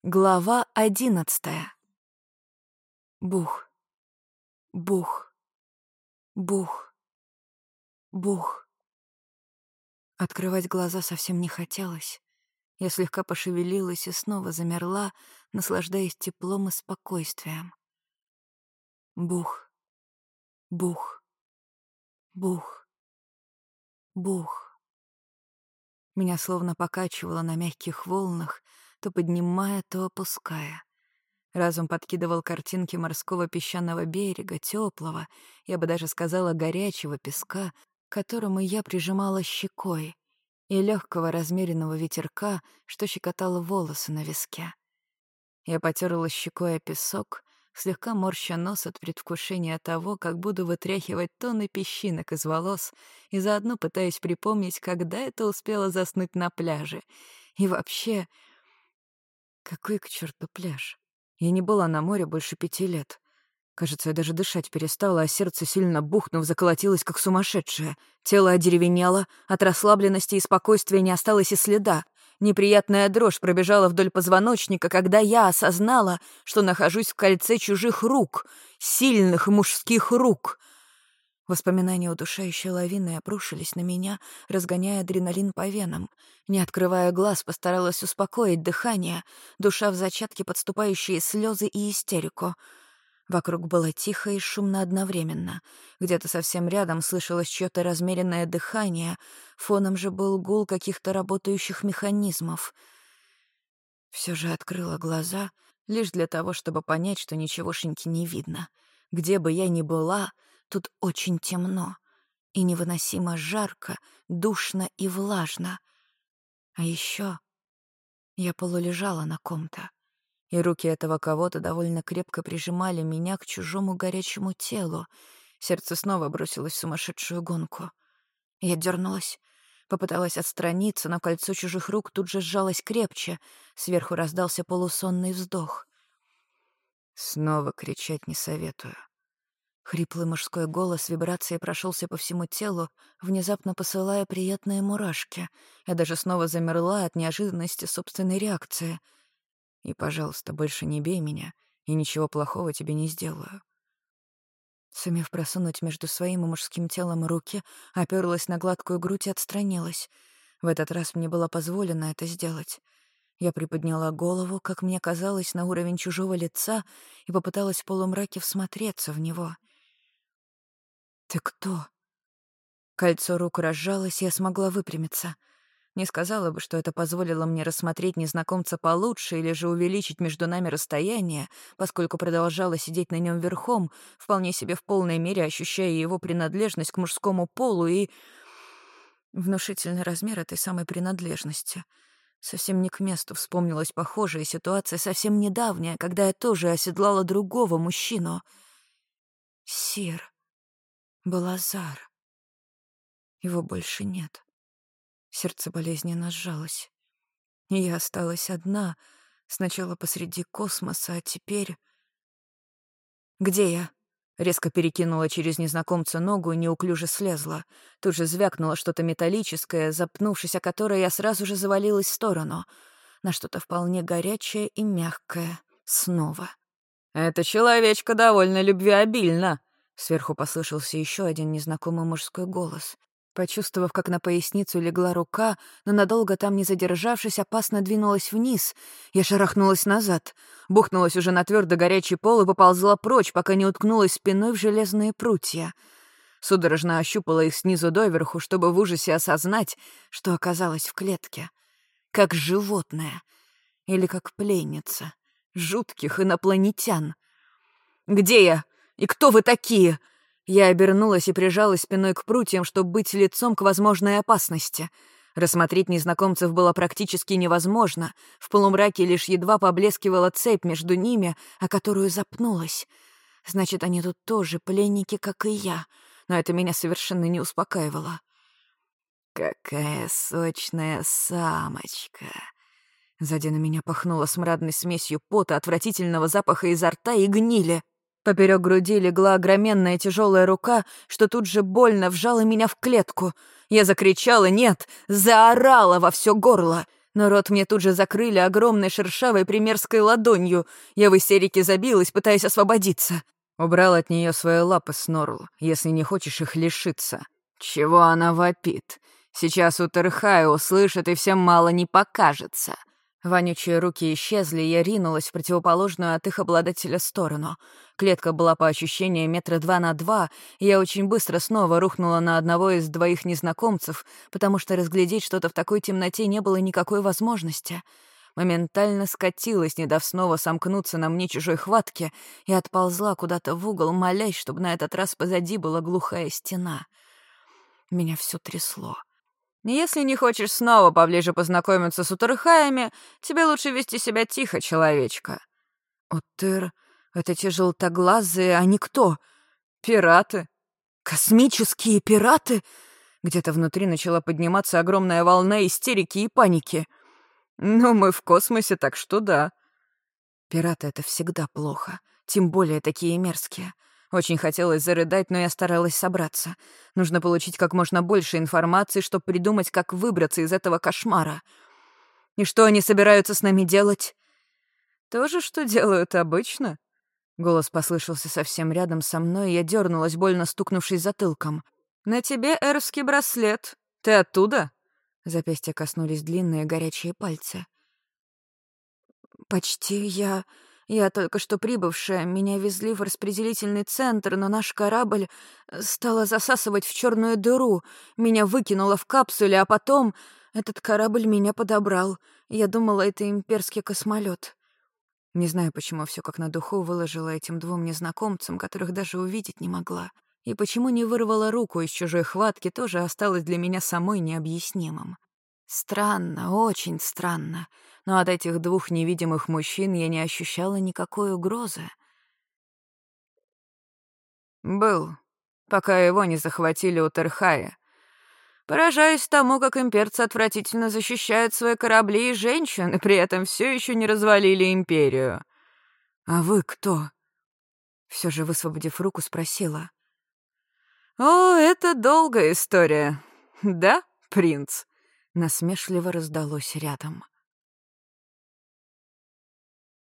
Глава 11. Бух, бух, бух, бух. Открывать глаза совсем не хотелось. Я слегка пошевелилась и снова замерла, наслаждаясь теплом и спокойствием. Бух, бух, бух, бух. Меня словно покачивало на мягких волнах, то поднимая, то опуская. Разум подкидывал картинки морского песчаного берега, теплого, я бы даже сказала, горячего песка, к которому я прижимала щекой, и легкого размеренного ветерка, что щекотало волосы на виске. Я потерла щекой о песок, слегка морща нос от предвкушения того, как буду вытряхивать тонны песчинок из волос, и заодно пытаясь припомнить, когда это успела заснуть на пляже. И вообще, какой к черту пляж? Я не была на море больше 5 лет. Кажется, я даже дышать перестала, а сердце, сильно бухнув, заколотилось, как сумасшедшее. Тело одеревенело, от расслабленности и спокойствия не осталось и следа. Неприятная дрожь пробежала вдоль позвоночника, когда я осознала, что нахожусь в кольце чужих рук, сильных мужских рук. Воспоминания удушающей лавиной обрушились на меня, разгоняя адреналин по венам. Не открывая глаз, постаралась успокоить дыхание, душа в зачатке подступающие слезы и истерику. Вокруг было тихо и шумно одновременно. Где-то совсем рядом слышалось чьё-то размеренное дыхание, фоном же был гул каких-то работающих механизмов. Все же открыла глаза лишь для того, чтобы понять, что ничегошеньки не видно. Где бы я ни была, тут очень темно и невыносимо жарко, душно и влажно. А еще я полулежала на ком-то, и руки этого кого-то довольно крепко прижимали меня к чужому горячему телу. Сердце снова бросилось в сумасшедшую гонку. Я дернулась, попыталась отстраниться, но кольцо чужих рук тут же сжалось крепче. Сверху раздался полусонный вздох. «Снова кричать не советую». Хриплый мужской голос вибрацией прошелся по всему телу, внезапно посылая приятные мурашки. Я даже снова замерла от неожиданности собственной реакции. «И, пожалуйста, больше не бей меня, и ничего плохого тебе не сделаю». Сумев просунуть между своим и мужским телом руки, оперлась на гладкую грудь и отстранилась. В этот раз мне было позволено это сделать. Я приподняла голову, как мне казалось, на уровень чужого лица и попыталась в полумраке всмотреться в него. «Ты кто?» Кольцо рук разжалось, и я смогла выпрямиться. Не сказала бы, что это позволило мне рассмотреть незнакомца получше или же увеличить между нами расстояние, поскольку продолжала сидеть на нем верхом, вполне себе в полной мере ощущая его принадлежность к мужскому полу и внушительный размер этой самой принадлежности. Совсем не к месту вспомнилась похожая ситуация, совсем недавняя, когда я тоже оседлала другого мужчину. Сир. Балазар. Его больше нет. Сердце болезненно сжалось. И я осталась одна, сначала посреди космоса, а теперь... «Где я?» Резко перекинула через незнакомца ногу и неуклюже слезла. Тут же звякнуло что-то металлическое, запнувшись о которое я сразу же завалилась в сторону. На что-то вполне горячее и мягкое. Снова. «Эта человечка довольно любвеобильна», — сверху послышался еще один незнакомый мужской голос. Почувствовав, как на поясницу легла рука, но надолго там не задержавшись, опасно двинулась вниз. Я шарахнулась назад, бухнулась уже на твердо горячий пол и поползла прочь, пока не уткнулась спиной в железные прутья. Судорожно ощупала их снизу доверху, чтобы в ужасе осознать, что оказалась в клетке. Как животное. Или как пленница. Жутких инопланетян. «Где я? И кто вы такие?» Я обернулась и прижалась спиной к прутьям, чтобы быть лицом к возможной опасности. Рассмотреть незнакомцев было практически невозможно. В полумраке лишь едва поблескивала цепь между ними, о которую запнулась. Значит, они тут тоже пленники, как и я. Но это меня совершенно не успокаивало. «Какая сочная самочка!» Сзади на меня пахнуло смрадной смесью пота, отвратительного запаха изо рта и гнили. Поперек груди легла огроменная тяжелая рука, что тут же больно вжала меня в клетку. Я закричала «нет», заорала во все горло. Но рот мне тут же закрыли огромной шершавой примерской ладонью. Я в истерике забилась, пытаясь освободиться. Убрал от нее свои лапы, Снорл, если не хочешь их лишиться. Чего она вопит? Сейчас Утерхай услышит, и всем мало не покажется. Вонючие руки исчезли, и я ринулась в противоположную от их обладателя сторону. Клетка была по ощущениям 2 на 2, и я очень быстро снова рухнула на одного из двоих незнакомцев, потому что разглядеть что-то в такой темноте не было никакой возможности. Моментально скатилась, не дав снова сомкнуться на мне чужой хватке, и отползла куда-то в угол, молясь, чтобы на этот раз позади была глухая стена. Меня все трясло. Если не хочешь снова поближе познакомиться с Утерхаями, тебе лучше вести себя тихо, человечка. Утыр, это те желтоглазые, они кто? Пираты. Космические пираты? Где-то внутри начала подниматься огромная волна истерики и паники. Ну, мы в космосе, так что да. Пираты — это всегда плохо, тем более такие мерзкие. Очень хотелось зарыдать, но я старалась собраться. Нужно получить как можно больше информации, чтобы придумать, как выбраться из этого кошмара. И что они собираются с нами делать? То же, что делают обычно. Голос послышался совсем рядом со мной, и я дернулась, больно стукнувшись затылком. «На тебе эрвский браслет. Ты оттуда?» Запястья коснулись длинные горячие пальцы. «Почти. Я только что прибывшая. Меня везли в распределительный центр, но наш корабль стало засасывать в черную дыру. Меня выкинуло в капсуле, а потом этот корабль меня подобрал. Я думала, это имперский космолет. Не знаю, почему все как на духу выложила этим двум незнакомцам, которых даже увидеть не могла. И почему не вырвала руку из чужой хватки, тоже осталось для меня самой необъяснимым. Странно, очень странно. Но от этих двух невидимых мужчин я не ощущала никакой угрозы. Был, пока его не захватили у Терхая. Поражаюсь тому, как имперцы отвратительно защищают свои корабли и женщин, и при этом все еще не развалили империю. «А вы кто?» Все же, высвободив руку, спросила. «О, это долгая история. Да, принц?» Насмешливо раздалось рядом.